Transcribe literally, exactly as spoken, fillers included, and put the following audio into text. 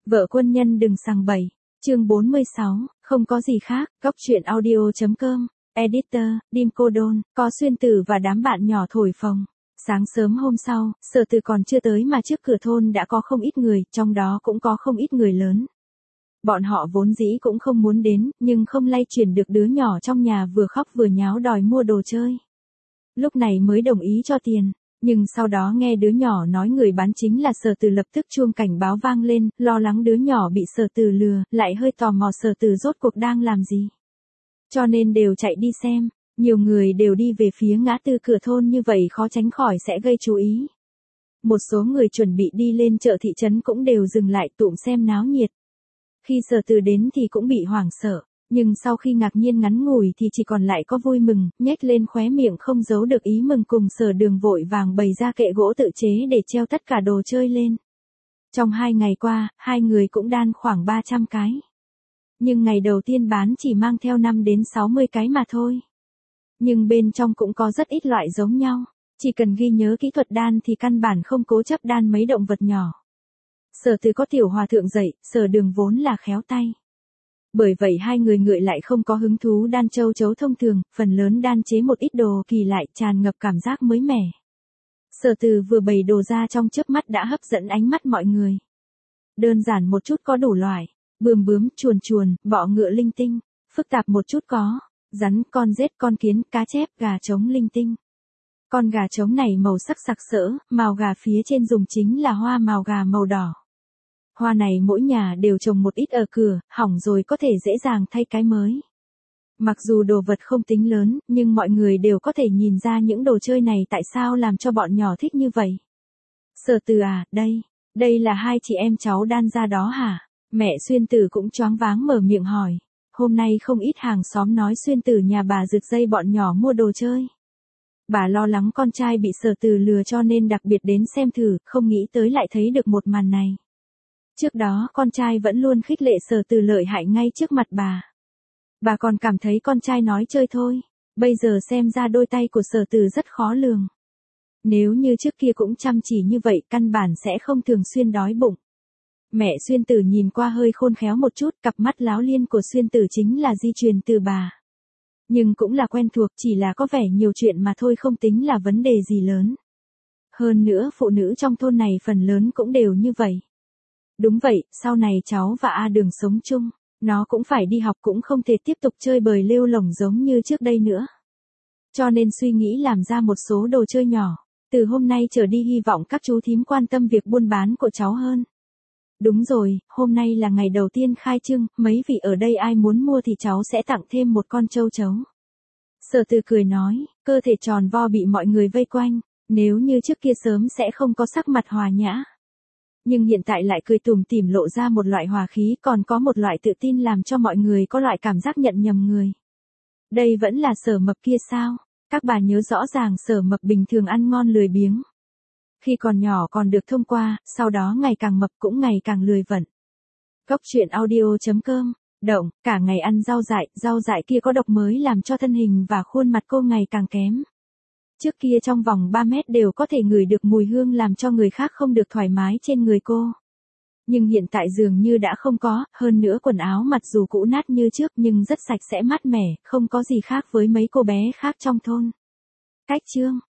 Vợ quân nhân đừng sằng bậy. Chương bốn mươi sáu, không có gì khác. Góc truyện audio.com. Editor, Dim Cô Đôn, có Xuyên Tử và đám bạn nhỏ thổi phồng. Sáng sớm hôm sau, Sở Từ còn chưa tới mà trước cửa thôn đã có không ít người, trong đó cũng có không ít người lớn. Bọn họ vốn dĩ cũng không muốn đến, nhưng không lay chuyển được đứa nhỏ trong nhà vừa khóc vừa nháo đòi mua đồ chơi. Lúc này mới đồng ý cho tiền. Nhưng sau đó nghe đứa nhỏ nói người bán chính là Sở Từ, lập tức chuông cảnh báo vang lên, lo lắng đứa nhỏ bị Sở Từ lừa, lại hơi tò mò Sở Từ rốt cuộc đang làm gì. Cho nên đều chạy đi xem, nhiều người đều đi về phía ngã tư cửa thôn, như vậy khó tránh khỏi sẽ gây chú ý. Một số người chuẩn bị đi lên chợ thị trấn cũng đều dừng lại tụm xem náo nhiệt. Khi Sở Từ đến thì cũng bị hoảng sợ. Nhưng sau khi ngạc nhiên ngắn ngủi thì chỉ còn lại có vui mừng, nhếch lên khóe miệng không giấu được ý mừng, cùng Sở Đường vội vàng bày ra kệ gỗ tự chế để treo tất cả đồ chơi lên. Trong hai ngày qua, hai người cũng đan khoảng ba trăm cái. Nhưng ngày đầu tiên bán chỉ mang theo năm đến sáu mươi cái mà thôi. Nhưng bên trong cũng có rất ít loại giống nhau. Chỉ cần ghi nhớ kỹ thuật đan thì căn bản không cố chấp đan mấy động vật nhỏ. Sở Từ có tiểu hòa thượng dạy, Sở Đường vốn là khéo tay. Bởi vậy hai người ngựa lại không có hứng thú đan châu chấu thông thường, phần lớn đan chế một ít đồ kỳ lại, tràn ngập cảm giác mới mẻ. Sở Từ vừa bày đồ ra trong chớp mắt đã hấp dẫn ánh mắt mọi người. Đơn giản một chút có đủ loại, bươm bướm, chuồn chuồn, bọ ngựa linh tinh, phức tạp một chút có rắn, con rết, con kiến, cá chép, gà trống linh tinh. Con gà trống này màu sắc sặc sỡ, mào gà phía trên dùng chính là hoa mào gà màu đỏ. Hoa này mỗi nhà đều trồng một ít ở cửa, hỏng rồi có thể dễ dàng thay cái mới. Mặc dù đồ vật không tính lớn, nhưng mọi người đều có thể nhìn ra những đồ chơi này tại sao làm cho bọn nhỏ thích như vậy. Sở Từ à, đây, đây là hai chị em cháu đan ra đó hả? Mẹ Xuyên Tử cũng choáng váng mở miệng hỏi. Hôm nay không ít hàng xóm nói Xuyên Tử nhà bà rực dây bọn nhỏ mua đồ chơi. Bà lo lắng con trai bị Sở Từ lừa cho nên đặc biệt đến xem thử, không nghĩ tới lại thấy được một màn này. Trước đó con trai vẫn luôn khích lệ Sở Từ lợi hại ngay trước mặt bà. Bà còn cảm thấy con trai nói chơi thôi, bây giờ xem ra đôi tay của Sở Từ rất khó lường. Nếu như trước kia cũng chăm chỉ như vậy căn bản sẽ không thường xuyên đói bụng. Mẹ Xuyên Tử nhìn qua hơi khôn khéo một chút, cặp mắt láo liên của Xuyên Tử chính là di truyền từ bà. Nhưng cũng là quen thuộc, chỉ là có vẻ nhiều chuyện mà thôi, không tính là vấn đề gì lớn. Hơn nữa phụ nữ trong thôn này phần lớn cũng đều như vậy. Đúng vậy, sau này cháu và A Đường sống chung, nó cũng phải đi học, cũng không thể tiếp tục chơi bời lêu lổng giống như trước đây nữa. Cho nên suy nghĩ làm ra một số đồ chơi nhỏ, từ hôm nay trở đi hy vọng các chú thím quan tâm việc buôn bán của cháu hơn. Đúng rồi, hôm nay là ngày đầu tiên khai trương, mấy vị ở đây ai muốn mua thì cháu sẽ tặng thêm một con trâu chấu. Sở Từ cười nói, cơ thể tròn vo bị mọi người vây quanh, nếu như trước kia sớm sẽ không có sắc mặt hòa nhã. Nhưng hiện tại lại cười tủm tỉm, lộ ra một loại hòa khí, còn có một loại tự tin làm cho mọi người có loại cảm giác nhận nhầm người. Đây vẫn là Sở Mập kia sao? Các bà nhớ rõ ràng Sở Mập bình thường ăn ngon lười biếng. Khi còn nhỏ còn được thông qua, sau đó ngày càng mập cũng ngày càng lười vận. Góc truyện audio.com. Động, cả ngày ăn rau dại, rau dại kia có độc mới làm cho thân hình và khuôn mặt cô ngày càng kém. Trước kia trong vòng ba mét đều có thể ngửi được mùi hương làm cho người khác không được thoải mái trên người cô. Nhưng hiện tại dường như đã không có, hơn nữa quần áo mặc dù cũ nát như trước nhưng rất sạch sẽ mát mẻ, không có gì khác với mấy cô bé khác trong thôn. Cách chương.